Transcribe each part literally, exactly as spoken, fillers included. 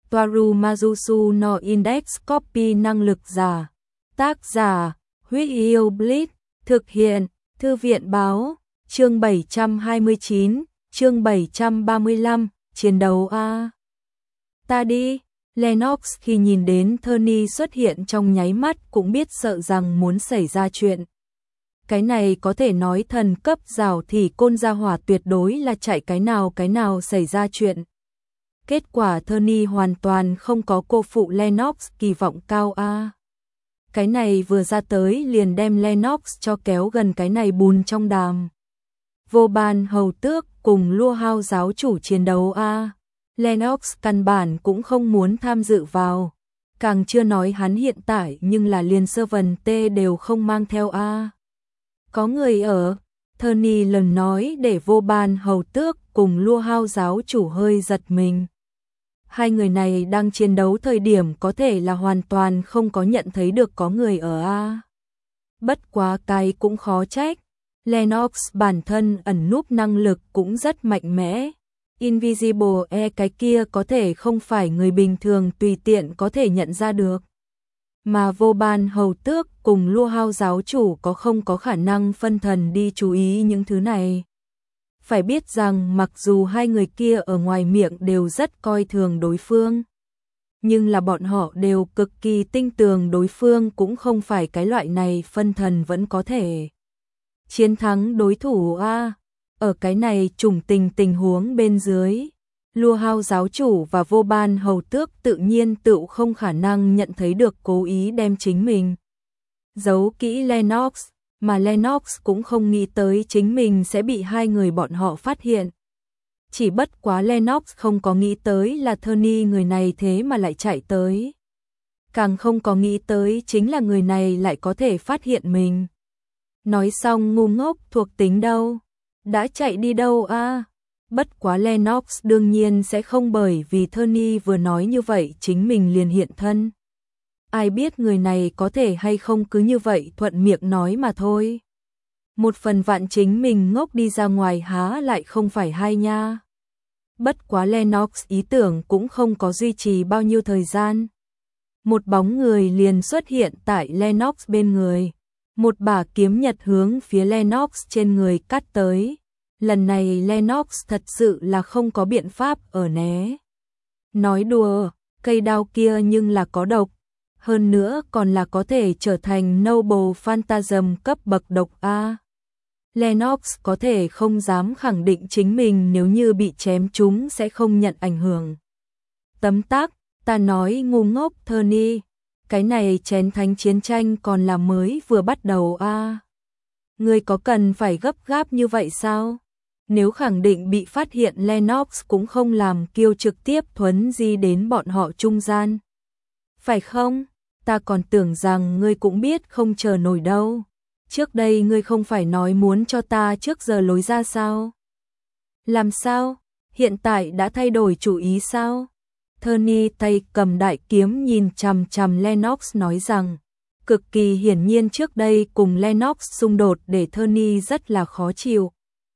Toaru Majusu no Index Copy năng lực giả. Tác giả, Huyết Yêu Blitz, thực hiện, Thư viện báo, chương bảy trăm hai mươi chín, chương bảy trăm ba mươi lăm, chiến đấu A. Ta đi, Lennox khi nhìn đến Tony xuất hiện trong nháy mắt cũng biết sợ rằng muốn xảy ra chuyện. Cái này có thể nói thần cấp rào thì côn gia hỏa tuyệt đối là chạy cái nào cái nào xảy ra chuyện. Kết quả Tony hoàn toàn không có cô phụ Lennox kỳ vọng cao A. Cái này vừa ra tới liền đem Lennox cho kéo gần cái này bùn trong đàm. Vô Ban hầu tước cùng Lua Hao giáo chủ chiến đấu A. Lennox căn bản cũng không muốn tham dự vào. Càng chưa nói hắn hiện tại nhưng là liền servant T đều không mang theo A. Có người ở, Tony lần nói để Vô Ban hầu tước cùng Lua Hao giáo chủ hơi giật mình. Hai người này đang chiến đấu thời điểm có thể là hoàn toàn không có nhận thấy được có người ở A. Bất quá cái cũng khó trách. Lennox bản thân ẩn núp năng lực cũng rất mạnh mẽ. Invisible E cái kia có thể không phải người bình thường tùy tiện có thể nhận ra được. Mà Vô Ban hầu tước cùng Lua Hao giáo chủ có không có khả năng phân thần đi chú ý những thứ này. Phải biết rằng mặc dù hai người kia ở ngoài miệng đều rất coi thường đối phương, nhưng là bọn họ đều cực kỳ tinh tường đối phương cũng không phải cái loại này phân thần vẫn có thể chiến thắng đối thủ A. Ở cái này trùng tình tình huống bên dưới, Lua Hao giáo chủ và Vô Ban hầu tước tự nhiên tự không khả năng nhận thấy được cố ý đem chính mình giấu kỹ Lennox, mà Lennox cũng không nghĩ tới chính mình sẽ bị hai người bọn họ phát hiện. Chỉ bất quá Lennox không có nghĩ tới là Tony người này thế mà lại chạy tới. Càng không có nghĩ tới chính là người này lại có thể phát hiện mình. Nói xong ngu ngốc thuộc tính đâu? Đã chạy đi đâu a? Bất quá Lennox đương nhiên sẽ không bởi vì Tony vừa nói như vậy chính mình liền hiện thân. Ai biết người này có thể hay không cứ như vậy thuận miệng nói mà thôi. Một phần vạn chính mình ngốc đi ra ngoài há lại không phải hay nha. Bất quá Lennox ý tưởng cũng không có duy trì bao nhiêu thời gian. Một bóng người liền xuất hiện tại Lennox bên người. Một bả kiếm nhật hướng phía Lennox trên người cắt tới. Lần này Lennox thật sự là không có biện pháp ở né. Nói đùa, cây đao kia nhưng là có độc. Hơn nữa còn là có thể trở thành Noble Phantasm cấp bậc độc A. Lennox có thể không dám khẳng định chính mình nếu như bị chém chúng sẽ không nhận ảnh hưởng. Tấm tắc, ta nói ngu ngốc Tony, cái này chén thánh chiến tranh còn là mới vừa bắt đầu A. Ngươi có cần phải gấp gáp như vậy sao? Nếu khẳng định bị phát hiện Lennox cũng không làm kiêu trực tiếp thuấn di đến bọn họ trung gian. Phải không? Ta còn tưởng rằng ngươi cũng biết không chờ nổi đâu. Trước đây ngươi không phải nói muốn cho ta trước giờ lối ra sao? Làm sao? Hiện tại đã thay đổi chủ ý sao? Tony tay cầm đại kiếm nhìn chằm chằm Lennox nói rằng, cực kỳ hiển nhiên trước đây cùng Lennox xung đột để Tony rất là khó chịu.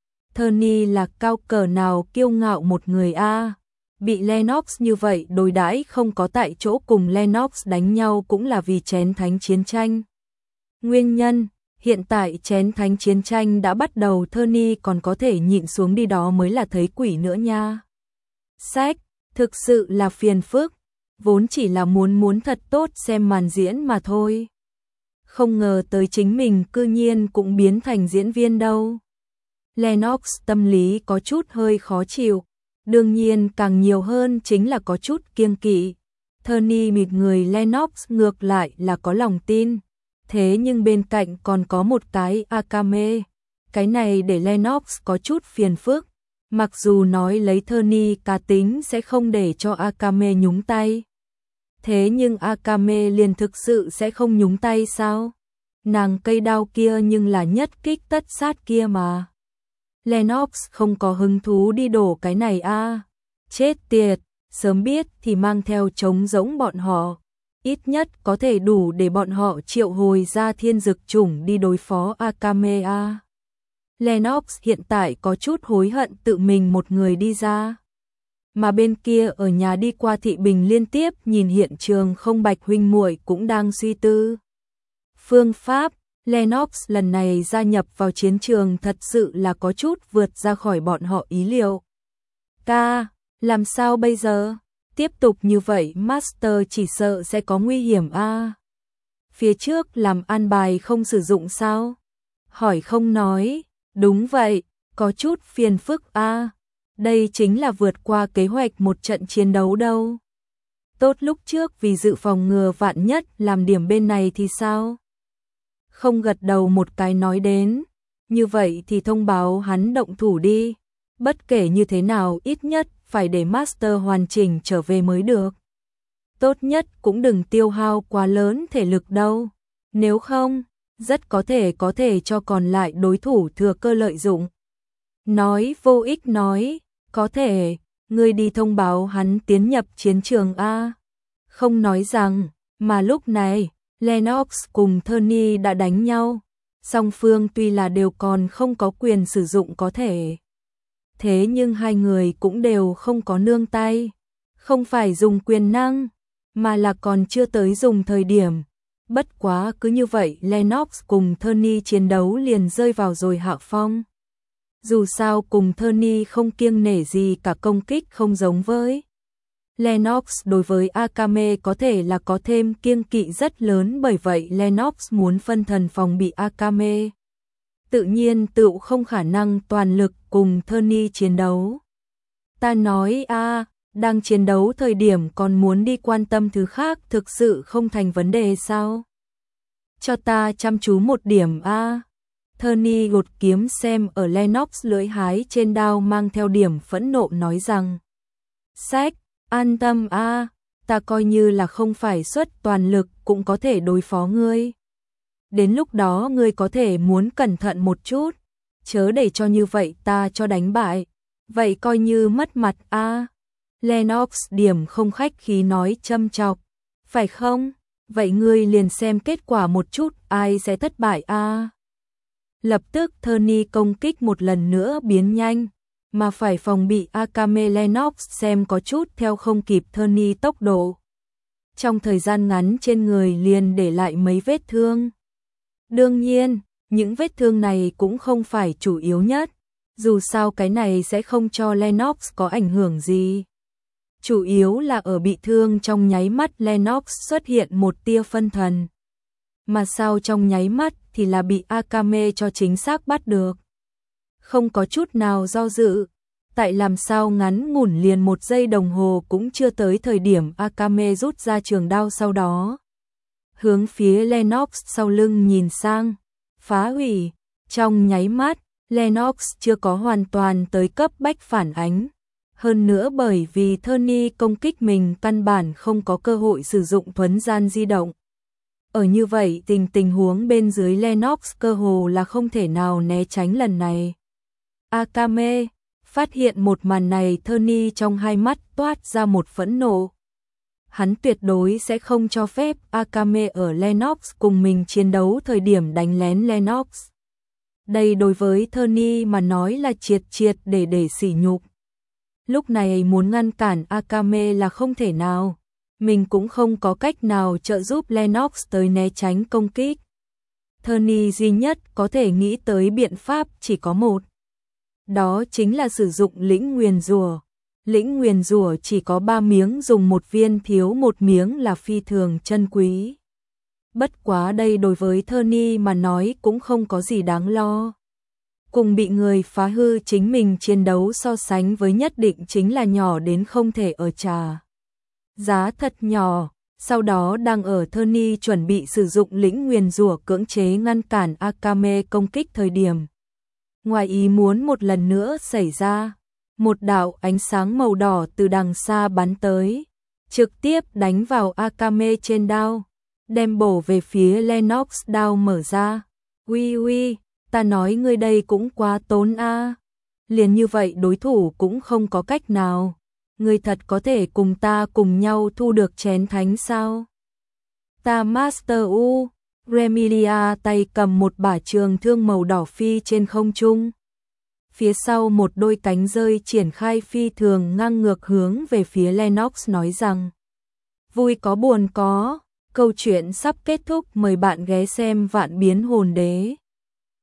Tony là cao cỡ nào kiêu ngạo một người a. Bị Lennox như vậy đối đãi không có tại chỗ cùng Lennox đánh nhau cũng là vì chén thánh chiến tranh. Nguyên nhân, hiện tại chén thánh chiến tranh đã bắt đầu Tony còn có thể nhịn xuống đi đó mới là thấy quỷ nữa nha. Sách, thực sự là phiền phức, vốn chỉ là muốn muốn thật tốt xem màn diễn mà thôi. Không ngờ tới chính mình cư nhiên cũng biến thành diễn viên đâu. Lennox tâm lý có chút hơi khó chịu. Đương nhiên càng nhiều hơn chính là có chút kiêng kỵ. Tony mịt người Lennox ngược lại là có lòng tin. Thế nhưng bên cạnh còn có một cái Akame. Cái này để Lennox có chút phiền phức. Mặc dù nói lấy Tony cá tính sẽ không để cho Akame nhúng tay. Thế nhưng Akame liền thực sự sẽ không nhúng tay sao? Nàng cây đao kia nhưng là nhất kích tất sát kia mà. Lennox không có hứng thú đi đổ cái này a. À. Chết tiệt, sớm biết thì mang theo trống giống bọn họ. Ít nhất có thể đủ để bọn họ triệu hồi ra thiên dực chủng đi đối phó Akame a. À. Lennox hiện tại có chút hối hận tự mình một người đi ra. mà bên kia ở nhà đi qua thị bình liên tiếp nhìn hiện trường không Bạch huynh muội cũng đang suy tư. Phương pháp, Lennox lần này gia nhập vào chiến trường thật sự là có chút vượt ra khỏi bọn họ ý liệu. Ca, làm sao bây giờ? Tiếp tục như vậy Master chỉ sợ sẽ có nguy hiểm a. À? Phía trước làm an bài không sử dụng sao? Hỏi không nói, đúng vậy, có chút phiền phức a. À? Đây chính là vượt qua kế hoạch một trận chiến đấu đâu. Tốt lúc trước vì dự phòng ngừa vạn nhất làm điểm bên này thì sao? Không gật đầu một cái nói đến, như vậy thì thông báo hắn động thủ đi. Bất kể như thế nào ít nhất phải để Master hoàn chỉnh trở về mới được. Tốt nhất cũng đừng tiêu hao quá lớn thể lực đâu. Nếu không, rất có thể có thể cho còn lại đối thủ thừa cơ lợi dụng. Nói vô ích nói, có thể, ngươi đi thông báo hắn tiến nhập chiến trường A. Không nói rằng, mà lúc này, Lennox cùng Tony đã đánh nhau. Song phương tuy là đều còn không có quyền sử dụng có thể. Thế nhưng hai người cũng đều không có nương tay. Không phải dùng quyền năng, mà là còn chưa tới dùng thời điểm. Bất quá cứ như vậy Lennox cùng Tony chiến đấu liền rơi vào rồi hạ phong. Dù sao cùng Tony không kiêng nể gì cả công kích không giống với Lennox đối với Akame có thể là có thêm kiêng kỵ rất lớn, bởi vậy Lennox muốn phân thần phòng bị Akame. Tự nhiên tự không khả năng toàn lực cùng Tony chiến đấu. Ta nói a, đang chiến đấu thời điểm còn muốn đi quan tâm thứ khác thực sự không thành vấn đề sao? Cho ta chăm chú một điểm a. Tony gột kiếm xem ở Lennox lưỡi hái trên đao mang theo điểm phẫn nộ nói rằng: "Sách, an tâm a, ta coi như là không phải xuất toàn lực cũng có thể đối phó ngươi. Đến lúc đó ngươi có thể muốn cẩn thận một chút, chớ để cho như vậy ta cho đánh bại, vậy coi như mất mặt a." Lennox điểm không khách khí nói châm chọc: "Phải không? Vậy ngươi liền xem kết quả một chút, ai sẽ thất bại a?" Lập tức Tony công kích một lần nữa biến nhanh, mà phải phòng bị Akame. Lennox xem có chút theo không kịp Tony tốc độ. Trong thời gian ngắn trên người liền để lại mấy vết thương. Đương nhiên, những vết thương này cũng không phải chủ yếu nhất, dù sao cái này sẽ không cho Lennox có ảnh hưởng gì. Chủ yếu là ở bị thương trong nháy mắt Lennox xuất hiện một tia phân thần. Mà sao trong nháy mắt thì là bị Akame cho chính xác bắt được. Không có chút nào do dự. Tại làm sao ngắn ngủn liền một giây đồng hồ cũng chưa tới thời điểm Akame rút ra trường đao, sau đó hướng phía Lennox sau lưng nhìn sang, phá hủy. Trong nháy mắt, Lennox chưa có hoàn toàn tới cấp bách phản ánh. Hơn nữa bởi vì Tony công kích mình căn bản không có cơ hội sử dụng thuấn gian di động. Ở như vậy tình tình huống bên dưới Lennox cơ hồ là không thể nào né tránh lần này. Akame phát hiện một màn này, Tony trong hai mắt toát ra một phẫn nộ. Hắn tuyệt đối sẽ không cho phép Akame ở Lennox cùng mình chiến đấu thời điểm đánh lén Lennox. Đây đối với Tony mà nói là triệt triệt để để sỉ nhục. Lúc này muốn ngăn cản Akame là không thể nào. Mình cũng không có cách nào trợ giúp Lennox tới né tránh công kích. Tony duy nhất có thể nghĩ tới biện pháp chỉ có một. Đó chính là sử dụng lĩnh nguyền rủa. Lĩnh nguyền rủa chỉ có ba miếng, dùng một viên thiếu một miếng là phi thường chân quý. Bất quá đây đối với Tony mà nói cũng không có gì đáng lo. Cùng bị người phá hư chính mình chiến đấu so sánh với nhất định chính là nhỏ đến không thể ở trà. Giá thật nhỏ. Sau đó đang ở Tony chuẩn bị sử dụng lĩnh nguyền rủa cưỡng chế ngăn cản Akame công kích thời điểm. Ngoài ý muốn một lần nữa xảy ra. Một đạo ánh sáng màu đỏ từ đằng xa bắn tới, trực tiếp đánh vào Akame trên đao, đem bổ về phía Lennox. Đao mở ra. Uy uy, ta nói ngươi đây cũng quá tốn a. Liền như vậy đối thủ cũng không có cách nào. Ngươi thật có thể cùng ta cùng nhau thu được chén thánh sao? Ta Master U. Remilia tay cầm một bả trường thương màu đỏ phi trên không trung. phía sau một đôi cánh rơi triển khai phi thường ngang ngược hướng về phía Lennox nói rằng: vui có buồn có, câu chuyện sắp kết thúc, mời bạn ghé xem Vạn Biến Hồn Đế.